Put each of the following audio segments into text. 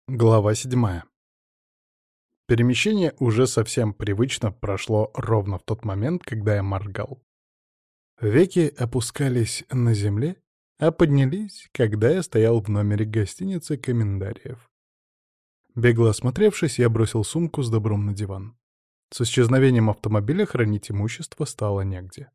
Глава 7. Перемещение уже совсем привычно прошло ровно в тот момент, когда я моргал. Веки опускались на земле, а поднялись, когда я стоял в номере гостиницы «Коммендариев». Бегло осмотревшись, я бросил сумку с добром на диван. С исчезновением автомобиля хранить имущество стало негде.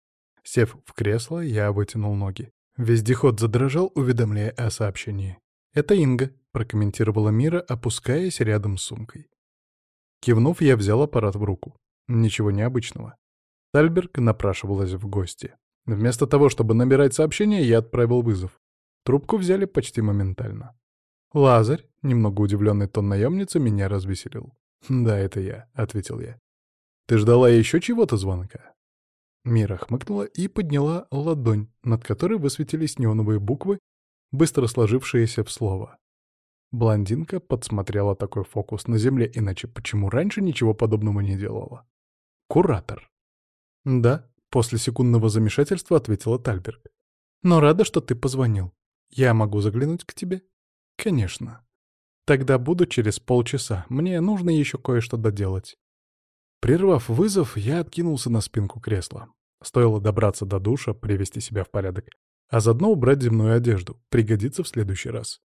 Сев в кресло, я вытянул ноги. Вездеход задрожал, уведомляя о сообщении. «Это Инга», — прокомментировала Мира, опускаясь рядом с сумкой. Кивнув, я взял аппарат в руку. Ничего необычного. Тальберг напрашивалась в гости. Вместо того, чтобы набирать сообщение, я отправил вызов. Трубку взяли почти моментально. «Лазарь», — немного удивленный тон наемницы, меня развеселил. «Да, это я», — ответил я. «Ты ждала еще чего-то звонка?» Мира хмыкнула и подняла ладонь, над которой высветились неоновые буквы, быстро сложившиеся в слово. Блондинка подсмотрела такой фокус на земле, иначе почему раньше ничего подобного не делала? «Куратор». «Да», — после секундного замешательства ответила Тальберг. «Но рада, что ты позвонил. Я могу заглянуть к тебе?» «Конечно. Тогда буду через полчаса. Мне нужно еще кое-что доделать». Прервав вызов, я откинулся на спинку кресла. Стоило добраться до душа, привести себя в порядок, а заодно убрать земную одежду. Пригодится в следующий раз.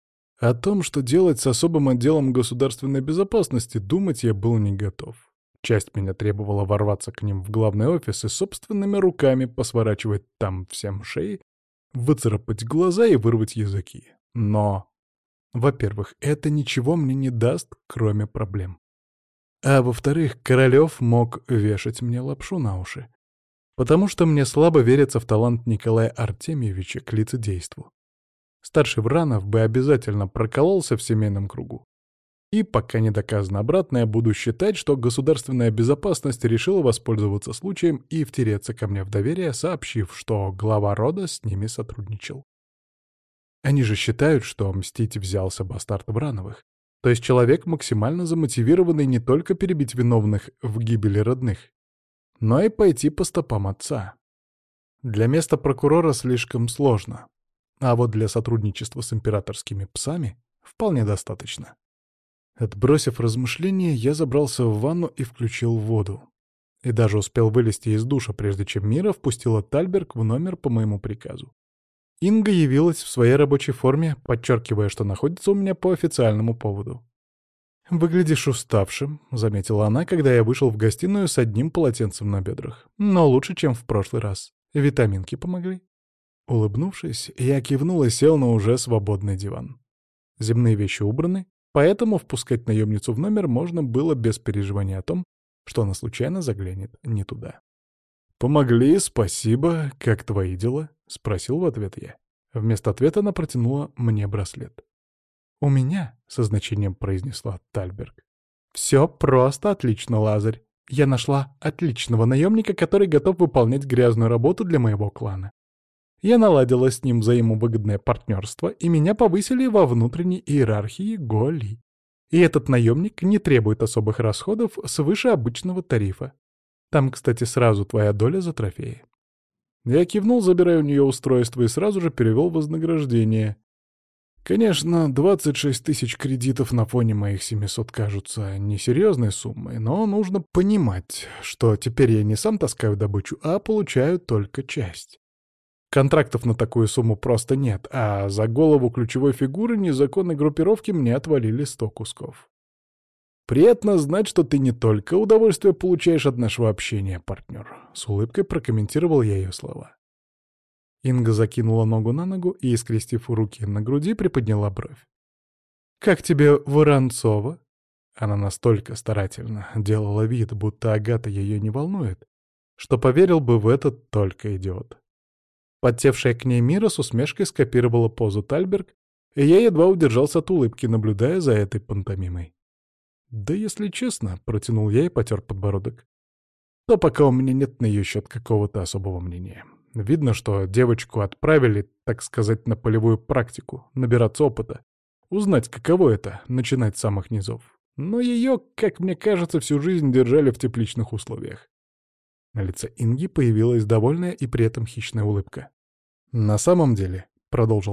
О том, что делать с особым отделом государственной безопасности, думать я был не готов. Часть меня требовала ворваться к ним в главный офис и собственными руками посворачивать там всем шеи, выцарапать глаза и вырвать языки. Но, во-первых, это ничего мне не даст, кроме проблем. А во-вторых, Королёв мог вешать мне лапшу на уши. Потому что мне слабо верится в талант Николая Артемьевича к лицедейству. Старший Вранов бы обязательно прокололся в семейном кругу. И пока не доказано обратное, буду считать, что государственная безопасность решила воспользоваться случаем и втереться ко мне в доверие, сообщив, что глава рода с ними сотрудничал. Они же считают, что мстить взялся бастард Врановых. То есть человек, максимально замотивированный не только перебить виновных в гибели родных, но и пойти по стопам отца. Для места прокурора слишком сложно, а вот для сотрудничества с императорскими псами вполне достаточно. Отбросив размышления, я забрался в ванну и включил воду. И даже успел вылезти из душа, прежде чем Мира впустила Тальберг в номер по моему приказу. Инга явилась в своей рабочей форме, подчеркивая, что находится у меня по официальному поводу. «Выглядишь уставшим», — заметила она, когда я вышел в гостиную с одним полотенцем на бедрах. «Но лучше, чем в прошлый раз. Витаминки помогли?» Улыбнувшись, я кивнул и сел на уже свободный диван. Земные вещи убраны, поэтому впускать наемницу в номер можно было без переживания о том, что она случайно заглянет не туда. «Помогли, спасибо. Как твои дела?» — спросил в ответ я. Вместо ответа она протянула мне браслет. «У меня», — со значением произнесла Тальберг, — «все просто отлично, Лазарь. Я нашла отличного наемника, который готов выполнять грязную работу для моего клана. Я наладила с ним взаимовыгодное партнерство, и меня повысили во внутренней иерархии Голи. И этот наемник не требует особых расходов свыше обычного тарифа. Там, кстати, сразу твоя доля за трофеи». Я кивнул, забирая у нее устройство, и сразу же перевел вознаграждение. Конечно, 26 тысяч кредитов на фоне моих 700 кажутся несерьезной суммой, но нужно понимать, что теперь я не сам таскаю добычу, а получаю только часть. Контрактов на такую сумму просто нет, а за голову ключевой фигуры незаконной группировки мне отвалили 100 кусков. «Приятно знать, что ты не только удовольствие получаешь от нашего общения, партнер», — с улыбкой прокомментировал я ее слова. Инга закинула ногу на ногу и, скрестив руки на груди, приподняла бровь. «Как тебе Воронцова?» Она настолько старательно делала вид, будто Агата ее не волнует, что поверил бы в это только идиот. Подсевшая к ней Мира с усмешкой скопировала позу Тальберг, и я едва удержался от улыбки, наблюдая за этой пантомимой. «Да если честно», — протянул я и потер подбородок, — «то пока у меня нет на ее счет какого-то особого мнения. Видно, что девочку отправили, так сказать, на полевую практику, набираться опыта, узнать, каково это — начинать с самых низов. Но ее, как мне кажется, всю жизнь держали в тепличных условиях». На лице Инги появилась довольная и при этом хищная улыбка. «На самом деле», — продолжил я,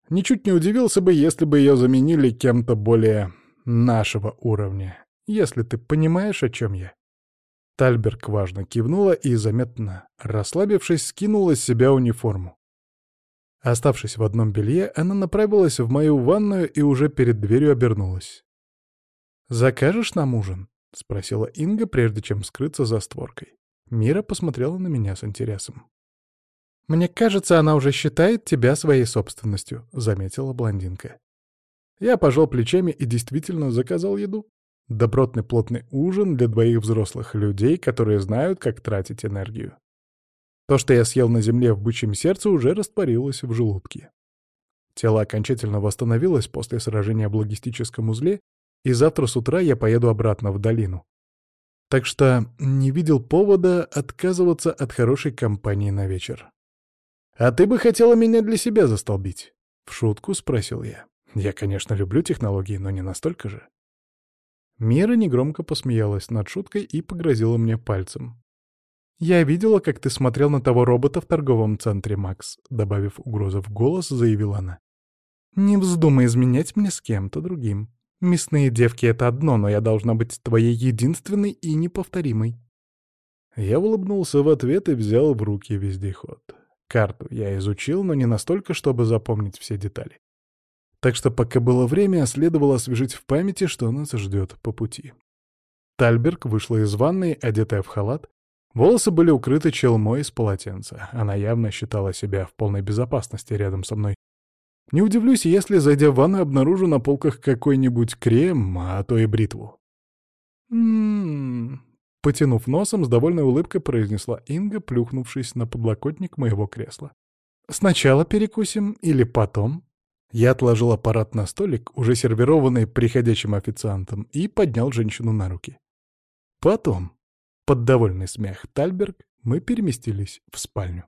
Ничуть не удивился бы, если бы ее заменили кем-то более нашего уровня, если ты понимаешь, о чем я. Тальберг важно кивнула и, заметно расслабившись, скинула с себя униформу. Оставшись в одном белье, она направилась в мою ванную и уже перед дверью обернулась. «Закажешь нам ужин?» — спросила Инга, прежде чем скрыться за створкой. Мира посмотрела на меня с интересом. «Мне кажется, она уже считает тебя своей собственностью», — заметила блондинка. Я пожал плечами и действительно заказал еду. Добротный плотный ужин для двоих взрослых людей, которые знают, как тратить энергию. То, что я съел на земле в бычьем сердце, уже растворилось в желудке. Тело окончательно восстановилось после сражения в логистическом узле, и завтра с утра я поеду обратно в долину. Так что не видел повода отказываться от хорошей компании на вечер. «А ты бы хотела меня для себя застолбить?» — в шутку спросил я. Я, конечно, люблю технологии, но не настолько же. Мира негромко посмеялась над шуткой и погрозила мне пальцем. «Я видела, как ты смотрел на того робота в торговом центре, Макс», — добавив угрозу в голос, заявила она. «Не вздумай изменять мне с кем-то другим. Мясные девки — это одно, но я должна быть твоей единственной и неповторимой». Я улыбнулся в ответ и взял в руки вездеход. Карту я изучил, но не настолько, чтобы запомнить все детали. Так что пока было время, следовало освежить в памяти, что нас ждет по пути. Тальберг вышла из ванной, одетая в халат. Волосы были укрыты челмой из полотенца. Она явно считала себя в полной безопасности рядом со мной. Не удивлюсь, если, зайдя в ванную, обнаружу на полках какой-нибудь крем, а то и бритву. Потянув носом, с довольной улыбкой произнесла Инга, плюхнувшись на подлокотник моего кресла. «Сначала перекусим или потом?» Я отложил аппарат на столик, уже сервированный приходящим официантом, и поднял женщину на руки. Потом, под довольный смех Тальберг, мы переместились в спальню.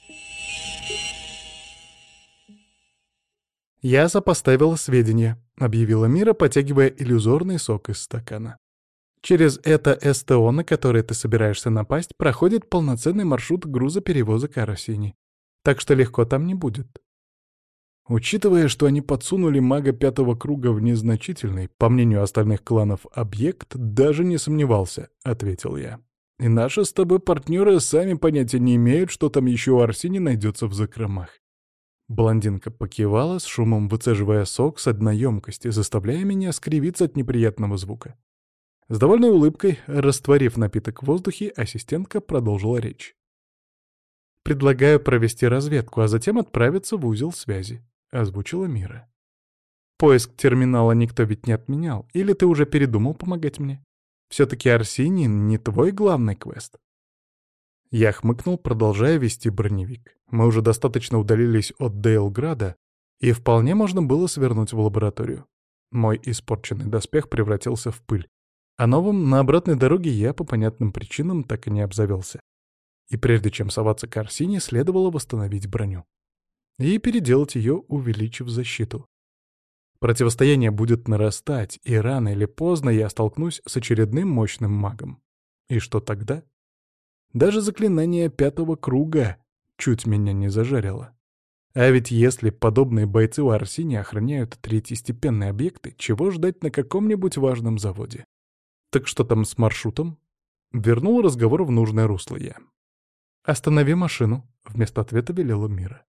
«Я сопоставила сведения», — объявила Мира, потягивая иллюзорный сок из стакана. «Через это СТО, на которое ты собираешься напасть, проходит полноценный маршрут грузоперевозок Арсени. Так что легко там не будет». Учитывая, что они подсунули мага пятого круга в незначительный, по мнению остальных кланов, объект, даже не сомневался, — ответил я. И наши с тобой партнеры сами понятия не имеют, что там еще у Арсени найдется в закромах. Блондинка покивала, с шумом выцеживая сок с одной емкости, заставляя меня скривиться от неприятного звука. С довольной улыбкой, растворив напиток в воздухе, ассистентка продолжила речь. «Предлагаю провести разведку, а затем отправиться в узел связи», — озвучила Мира. «Поиск терминала никто ведь не отменял, или ты уже передумал помогать мне? Все-таки Арсений не твой главный квест». Я хмыкнул, продолжая вести броневик. Мы уже достаточно удалились от Дейлграда, и вполне можно было свернуть в лабораторию. Мой испорченный доспех превратился в пыль, а новым на обратной дороге я по понятным причинам так и не обзавелся. И прежде чем соваться к Арсене, следовало восстановить броню. И переделать ее, увеличив защиту. Противостояние будет нарастать, и рано или поздно я столкнусь с очередным мощным магом. И что тогда? Даже заклинание пятого круга чуть меня не зажарило. А ведь если подобные бойцы у Арсения охраняют третьестепенные объекты, чего ждать на каком-нибудь важном заводе? Так что там с маршрутом? Вернул разговор в нужное русло я. «Останови машину», — вместо ответа велела Мира.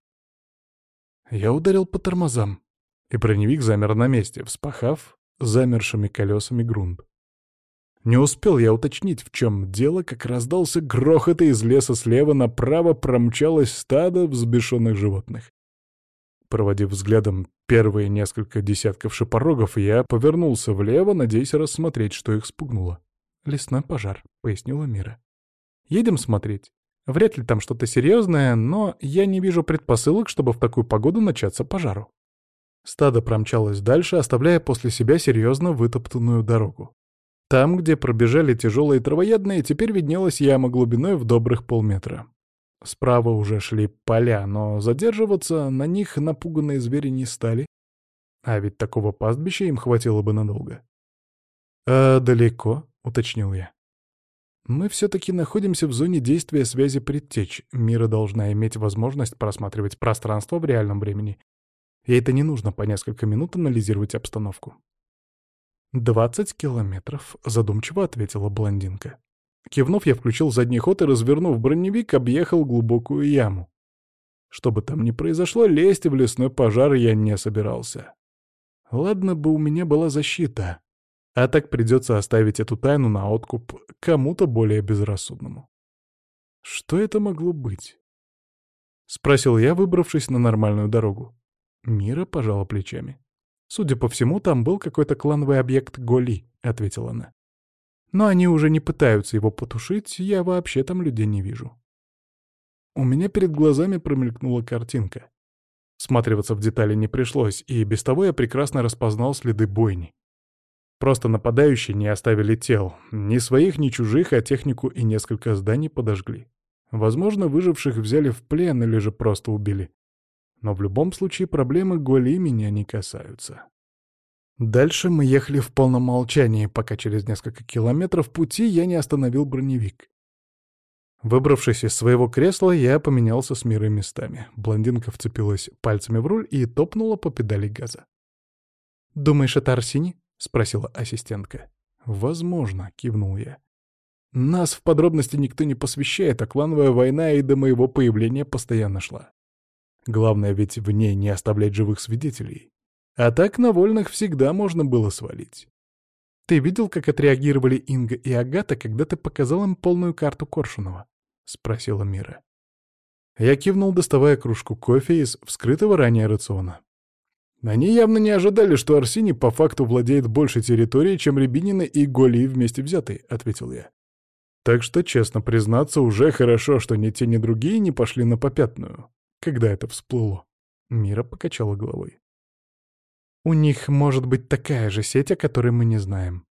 Я ударил по тормозам, и броневик замер на месте, вспахав замершими колесами грунт. Не успел я уточнить, в чем дело, как раздался грохот, и из леса слева направо промчалось стадо взбешенных животных. Проводив взглядом первые несколько десятков шипорогов, я повернулся влево, надеясь рассмотреть, что их спугнуло. «Лесной пожар», — пояснила Мира. «Едем смотреть. Вряд ли там что-то серьезное, но я не вижу предпосылок, чтобы в такую погоду начаться пожару». Стадо промчалось дальше, оставляя после себя серьезно вытоптанную дорогу. Там, где пробежали тяжелые травоядные, теперь виднелась яма глубиной в добрых полметра. Справа уже шли поля, но задерживаться на них напуганные звери не стали. А ведь такого пастбища им хватило бы надолго. «А далеко?» — уточнил я. «Мы все-таки находимся в зоне действия связи предтеч. Мира должна иметь возможность просматривать пространство в реальном времени. Ей это не нужно по несколько минут анализировать обстановку. 20 километров», — задумчиво ответила блондинка. Кивнув, я включил задний ход и, развернув броневик, объехал глубокую яму. Что бы там ни произошло, лезть в лесной пожар я не собирался. Ладно бы у меня была защита, а так придется оставить эту тайну на откуп кому-то более безрассудному. Что это могло быть? — спросил я, выбравшись на нормальную дорогу. Мира пожала плечами. «Судя по всему, там был какой-то клановый объект Голи», — ответила она. «Но они уже не пытаются его потушить, я вообще там людей не вижу». У меня перед глазами промелькнула картинка. Всматриваться в детали не пришлось, и без того я прекрасно распознал следы бойни. Просто нападающие не оставили тел, ни своих, ни чужих, а технику и несколько зданий подожгли. Возможно, выживших взяли в плен или же просто убили. Но в любом случае проблемы Голи меня не касаются. Дальше мы ехали в полном молчании, пока через несколько километров пути я не остановил броневик. Выбравшись из своего кресла, я поменялся с Мирой местами. Блондинка вцепилась пальцами в руль и топнула по педали газа. «Думаешь, это Арсений?» — спросила ассистентка. «Возможно», — кивнул я. «Нас в подробности никто не посвящает, а клановая война и до моего появления постоянно шла. Главное ведь в ней не оставлять живых свидетелей. А так на вольных всегда можно было свалить. Ты видел, как отреагировали Инга и Агата, когда ты показал им полную карту Коршунова?» — спросила Мира. Я кивнул, доставая кружку кофе из вскрытого ранее рациона. Они явно не ожидали, что Арсений по факту владеет большей территорией, чем Рябинина и Голи вместе взятые, — ответил я. Так что, честно признаться, уже хорошо, что ни те, ни другие не пошли на попятную, когда это всплыло. Мира покачала головой. У них может быть такая же сеть, о которой мы не знаем.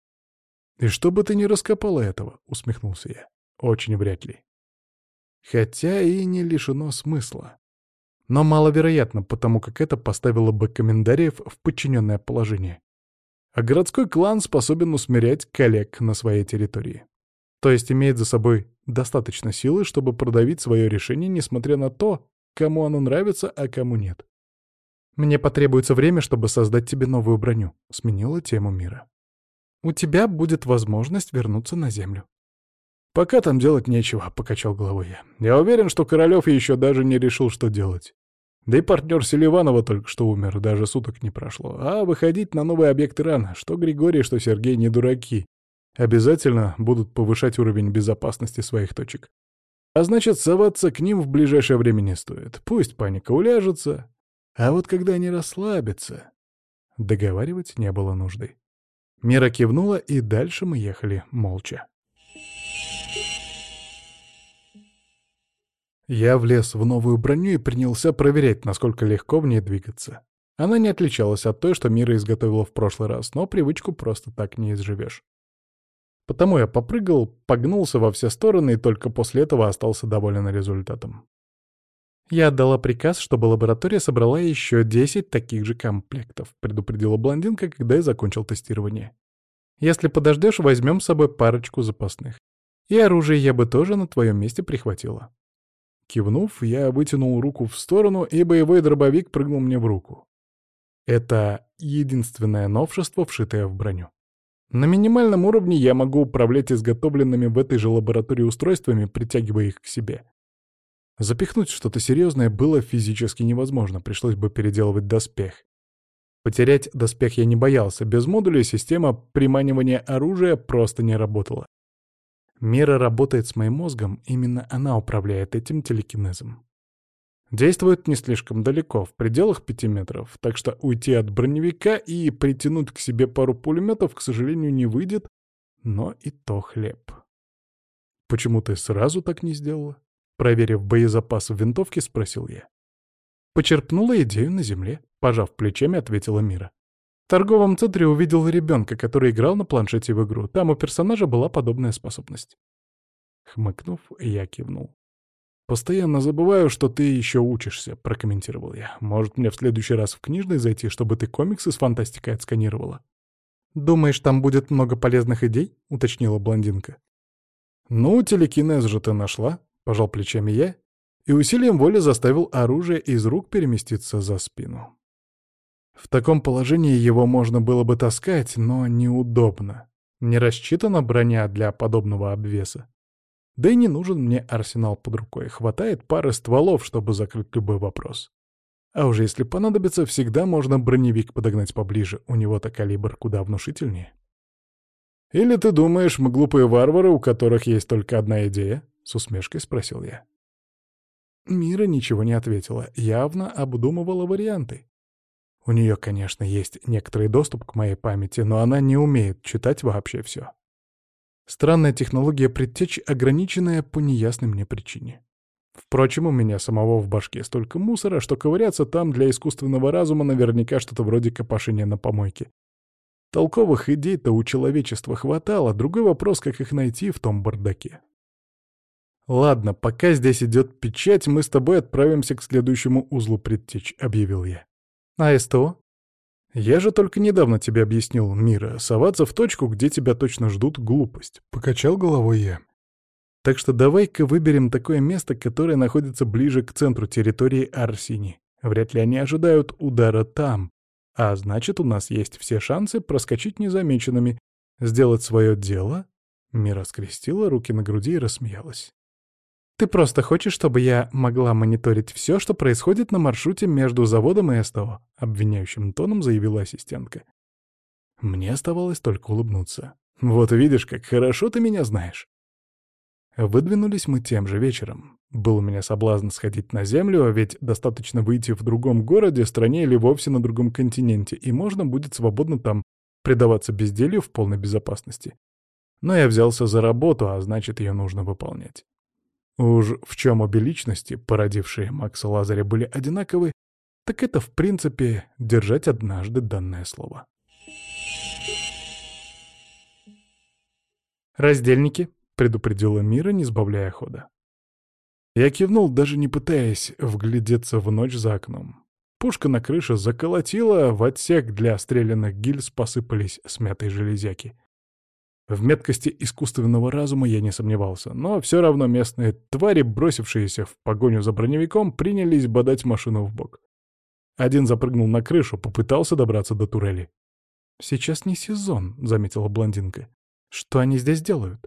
«И что бы ты ни раскопала этого», — усмехнулся я. «Очень вряд ли». Хотя и не лишено смысла. Но маловероятно, потому как это поставило бы комментариев в подчиненное положение. А городской клан способен усмирять коллег на своей территории. То есть имеет за собой достаточно силы, чтобы продавить свое решение, несмотря на то, кому оно нравится, а кому нет. «Мне потребуется время, чтобы создать тебе новую броню», — сменила тему Мира. «У тебя будет возможность вернуться на Землю». «Пока там делать нечего», — покачал головой я. «Я уверен, что Королёв еще даже не решил, что делать. Да и партнер Селиванова только что умер, даже суток не прошло. А выходить на новые объекты рано. Что Григорий, что Сергей не дураки. Обязательно будут повышать уровень безопасности своих точек. А значит, соваться к ним в ближайшее время не стоит. Пусть паника уляжется. А вот когда они расслабятся...» Договаривать не было нужды. Мира кивнула, и дальше мы ехали молча. Я влез в новую броню и принялся проверять, насколько легко в ней двигаться. Она не отличалась от той, что Мира изготовила в прошлый раз, но привычку просто так не изживешь. Потому я попрыгал, погнулся во все стороны и только после этого остался доволен результатом. «Я отдала приказ, чтобы лаборатория собрала еще 10 таких же комплектов», — предупредила блондинка, когда я закончил тестирование. «Если подождешь, возьмем с собой парочку запасных. И оружие я бы тоже на твоем месте прихватила». Кивнув, я вытянул руку в сторону, и боевой дробовик прыгнул мне в руку. Это единственное новшество, вшитое в броню. На минимальном уровне я могу управлять изготовленными в этой же лаборатории устройствами, притягивая их к себе. Запихнуть что-то серьезное было физически невозможно, пришлось бы переделывать доспех. Потерять доспех я не боялся, без модулей система приманивания оружия просто не работала. Мира работает с моим мозгом, именно она управляет этим телекинезом. Действует не слишком далеко, в пределах 5 метров, так что уйти от броневика и притянуть к себе пару пулеметов, к сожалению, не выйдет, но и то хлеб. «Почему ты сразу так не сделала?» Проверив боезапас в винтовке, спросил я. «Почерпнула идею на земле», — пожав плечами, ответила Мира. В торговом центре увидел ребенка, который играл на планшете в игру. Там у персонажа была подобная способность. Хмыкнув, я кивнул. «Постоянно забываю, что ты еще учишься», — прокомментировал я. «Может, мне в следующий раз в книжный зайти, чтобы ты комиксы с фантастикой отсканировала?» «Думаешь, там будет много полезных идей?» — уточнила блондинка. «Ну, телекинез же ты нашла», — пожал плечами я, и усилием воли заставил оружие из рук переместиться за спину. В таком положении его можно было бы таскать, но неудобно. Не рассчитана броня для подобного обвеса. Да и не нужен мне арсенал под рукой. Хватает пары стволов, чтобы закрыть любой вопрос. А уже если понадобится, всегда можно броневик подогнать поближе. У него-то калибр куда внушительнее. «Или ты думаешь, мы глупые варвары, у которых есть только одна идея?» — с усмешкой спросил я. Мира ничего не ответила, явно обдумывала варианты. У нее, конечно, есть некоторый доступ к моей памяти, но она не умеет читать вообще все. Странная технология предтеч, ограниченная по неясной мне причине. Впрочем, у меня самого в башке столько мусора, что ковыряться там для искусственного разума наверняка что-то вроде копошения на помойке. Толковых идей-то у человечества хватало, другой вопрос, как их найти в том бардаке. «Ладно, пока здесь идет печать, мы с тобой отправимся к следующему узлу предтеч», — объявил я. «А СТО?» «Я же только недавно тебе объяснил, Мира, соваться в точку, где тебя точно ждут, глупость», — покачал головой я. «Так что давай-ка выберем такое место, которое находится ближе к центру территории Арсини. Вряд ли они ожидают удара там, а значит, у нас есть все шансы проскочить незамеченными, сделать свое дело». Мира скрестила руки на груди и рассмеялась. «Ты просто хочешь, чтобы я могла мониторить все, что происходит на маршруте между заводом и СТО», — обвиняющим тоном заявила ассистентка. Мне оставалось только улыбнуться. «Вот видишь, как хорошо ты меня знаешь». Выдвинулись мы тем же вечером. Был у меня соблазн сходить на Землю, а ведь достаточно выйти в другом городе, стране или вовсе на другом континенте, и можно будет свободно там предаваться безделью в полной безопасности. Но я взялся за работу, а значит, ее нужно выполнять. Уж в чем обе личности, породившие Макса Лазаря, были одинаковы, так это, в принципе, держать однажды данное слово. «Раздельники», — предупредила Мира, не сбавляя хода. Я кивнул, даже не пытаясь вглядеться в ночь за окном. Пушка на крыше заколотила, в отсек для стрелянных гильз посыпались смятые железяки. В меткости искусственного разума я не сомневался, но все равно местные твари, бросившиеся в погоню за броневиком, принялись бодать машину в бок. Один запрыгнул на крышу, попытался добраться до турели. «Сейчас не сезон», — заметила блондинка. «Что они здесь делают?»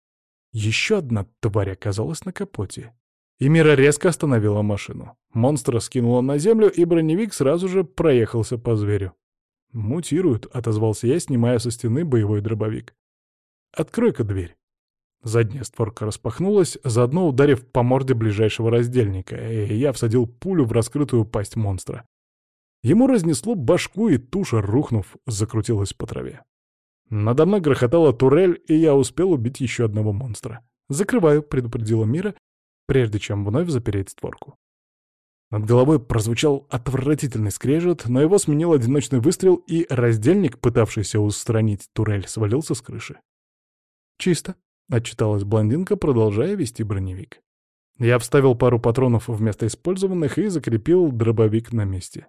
Еще одна тварь оказалась на капоте. И Мира резко остановила машину. Монстра скинула на землю, и броневик сразу же проехался по зверю. «Мутируют», — отозвался я, снимая со стены боевой дробовик. «Открой-ка дверь». Задняя створка распахнулась, заодно ударив по морде ближайшего раздельника, и я всадил пулю в раскрытую пасть монстра. Ему разнесло башку, и туша, рухнув, закрутилась по траве. Надо мной грохотала турель, и я успел убить еще одного монстра. «Закрываю», — предупредила Мира, прежде чем вновь запереть створку. Над головой прозвучал отвратительный скрежет, но его сменил одиночный выстрел, и раздельник, пытавшийся устранить турель, свалился с крыши. «Чисто», — отчиталась блондинка, продолжая вести броневик. Я вставил пару патронов вместо использованных и закрепил дробовик на месте.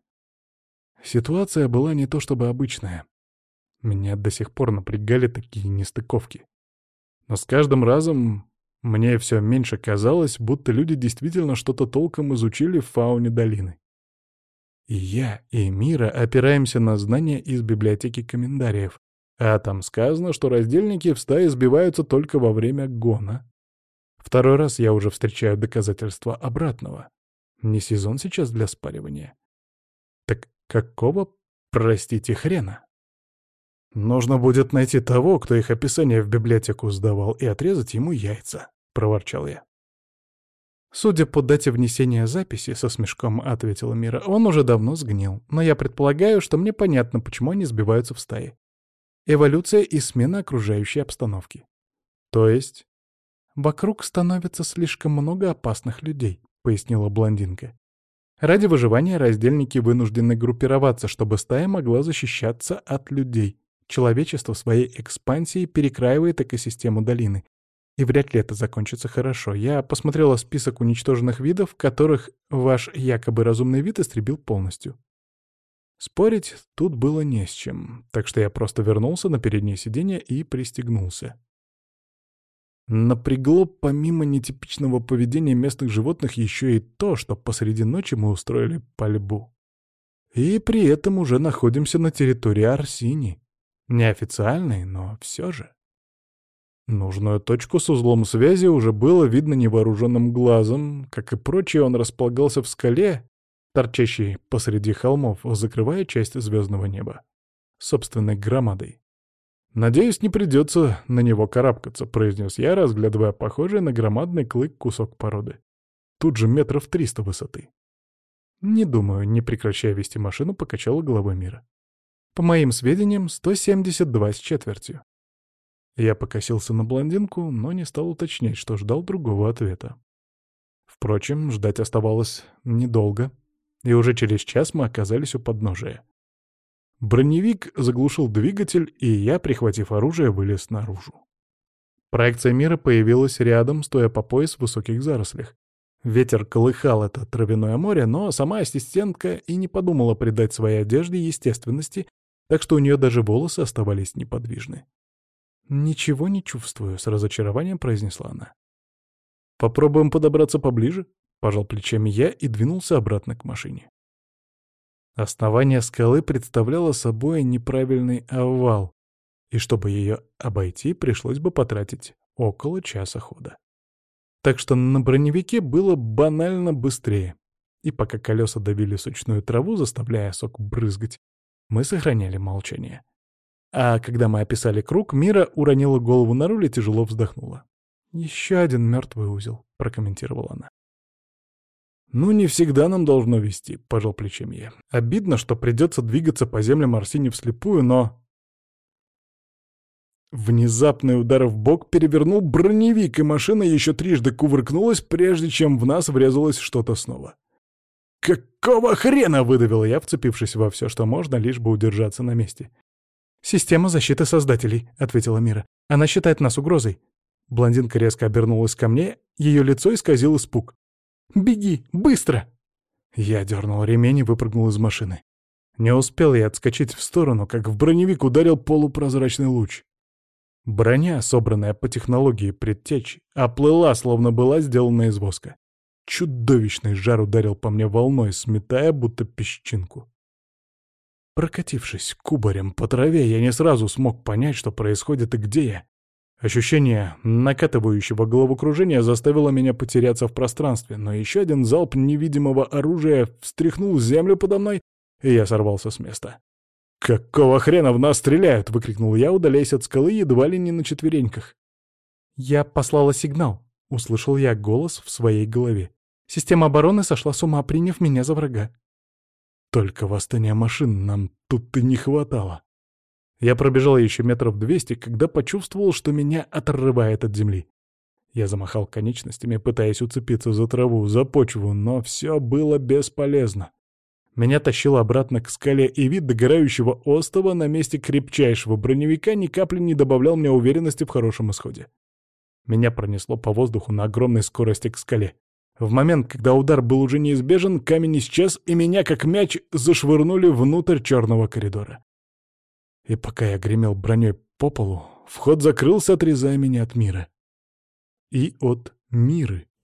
Ситуация была не то чтобы обычная. Меня до сих пор напрягали такие нестыковки. Но с каждым разом мне все меньше казалось, будто люди действительно что-то толком изучили в фауне долины. И я, и Мира опираемся на знания из библиотеки коммендариев, а там сказано, что раздельники в стае сбиваются только во время гона. Второй раз я уже встречаю доказательства обратного. Не сезон сейчас для спаривания. Так какого, простите, хрена? «Нужно будет найти того, кто их описание в библиотеку сдавал, и отрезать ему яйца», — проворчал я. «Судя по дате внесения записи, — со смешком ответила Мира, — он уже давно сгнил, но я предполагаю, что мне понятно, почему они сбиваются в стаи. Эволюция и смена окружающей обстановки. То есть вокруг становится слишком много опасных людей», — пояснила блондинка. «Ради выживания раздельники вынуждены группироваться, чтобы стая могла защищаться от людей. Человечество в своей экспансии перекраивает экосистему долины. И вряд ли это закончится хорошо. Я посмотрела список уничтоженных видов, которых ваш якобы разумный вид истребил полностью». Спорить тут было не с чем, так что я просто вернулся на переднее сиденье и пристегнулся. Напрягло помимо нетипичного поведения местных животных еще и то, что посреди ночи мы устроили пальбу. И при этом уже находимся на территории Арсини. Неофициальной, но все же. Нужную точку с узлом связи уже было видно невооруженным глазом. Как и прочее, он располагался в скале, торчащей посреди холмов, закрывая часть звездного неба собственной громадой. «Надеюсь, не придется на него карабкаться», — произнес я, разглядывая похожий на громадный клык кусок породы. Тут же метров 300 высоты. «Не думаю», — не прекращая вести машину, покачала головой Мира. «По моим сведениям, 172 с четвертью». Я покосился на блондинку, но не стал уточнять, что ждал другого ответа. Впрочем, ждать оставалось недолго, и уже через час мы оказались у подножия. Броневик заглушил двигатель, и я, прихватив оружие, вылез наружу. Проекция Мира появилась рядом, стоя по пояс в высоких зарослях. Ветер колыхал это травяное море, но сама ассистентка и не подумала придать своей одежде естественности, так что у нее даже волосы оставались неподвижны. «Ничего не чувствую», — с разочарованием произнесла она. «Попробуем подобраться поближе?» — пожал плечами я и двинулся обратно к машине. Основание скалы представляло собой неправильный овал, и чтобы ее обойти, пришлось бы потратить около часа хода. Так что на броневике было банально быстрее, и пока колеса давили сочную траву, заставляя сок брызгать, мы сохраняли молчание. А когда мы описали круг, Мира уронила голову на руль и тяжело вздохнула. «Еще один мертвый узел», — прокомментировала она. «Ну, не всегда нам должно вести», — пожал плечами я. «Обидно, что придется двигаться по землям Арсини вслепую, но...» Внезапный удар в бок перевернул броневик, и машина еще трижды кувыркнулась, прежде чем в нас врезалось что-то снова. «Какого хрена?» — выдавил я, вцепившись во все, что можно, лишь бы удержаться на месте. «Система защиты создателей», — ответила Мира. «Она считает нас угрозой». Блондинка резко обернулась ко мне, ее лицо исказил испуг. «Беги! Быстро!» Я дернул ремень и выпрыгнул из машины. Не успел я отскочить в сторону, как в броневик ударил полупрозрачный луч. Броня, собранная по технологии предтеч, оплыла, словно была сделана из воска. Чудовищный жар ударил по мне волной, сметая будто песчинку. Прокатившись кубарем по траве, я не сразу смог понять, что происходит и где я. Ощущение накатывающего головокружения заставило меня потеряться в пространстве, но еще один залп невидимого оружия встряхнул землю подо мной, и я сорвался с места. «Какого хрена в нас стреляют?» — выкрикнул я, удаляясь от скалы едва ли не на четвереньках. «Я послала сигнал», — услышал я голос в своей голове. «Система обороны сошла с ума, приняв меня за врага». Только восстания машин нам тут и не хватало. Я пробежал еще метров 200, когда почувствовал, что меня отрывает от земли. Я замахал конечностями, пытаясь уцепиться за траву, за почву, но все было бесполезно. Меня тащило обратно к скале, и вид догорающего остова на месте крепчайшего броневика ни капли не добавлял мне уверенности в хорошем исходе. Меня пронесло по воздуху на огромной скорости к скале. В момент, когда удар был уже неизбежен, камень исчез, и меня, как мяч, зашвырнули внутрь черного коридора. И пока я гремел броней по полу, вход закрылся, отрезая меня от мира. И от Миры.